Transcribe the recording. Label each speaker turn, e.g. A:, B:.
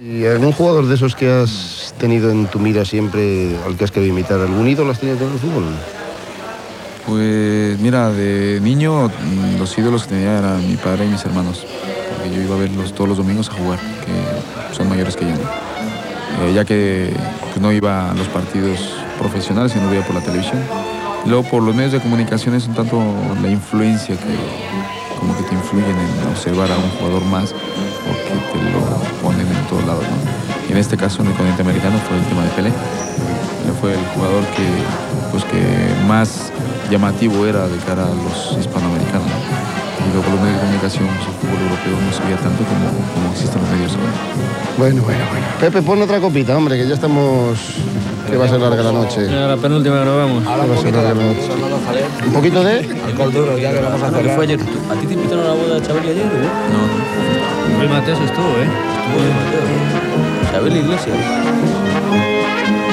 A: ¿Y algún jugador de esos que has tenido en tu mira siempre, al que has querido imitar, algún ídolo has tenido en el fútbol?
B: Pues mira, de niño los ídolos que tenía eran mi padre y mis hermanos, porque yo iba a verlos todos los domingos a jugar, que son mayores que yo, ¿no? Ya que pues, no iba a los partidos profesionales, sino veía por la televisión. Y luego por los medios de comunicación es un tanto la influencia que como que te influyen en observar a un jugador más, porque te lo ponen en todos lados, ¿no? Y en este caso en el continente americano fue el tema de Pelé. Pelé fue el jugador que más llamativo era de cara a los hispanoamericanos, ¿no? Y luego los medios de comunicación, pues, el fútbol europeo no se veía tanto como existen los medios ahora.
A: Bueno. Pepe, pon otra copita, hombre, que ya estamos... que va a ser larga la noche.
C: La penúltima que nos vamos.
A: Ahora va a ser larga la noche. ¿Un poquito de...?
D: Alcohol duro, ya que vamos a hacer.
C: Fue ayer. ¿A ti te invitaron a la boda de Chabeli ayer, no?
B: No.
C: Luis Mateo estuvo, ¿eh? Estuvo Luis Mateo. Chabeli Iglesias.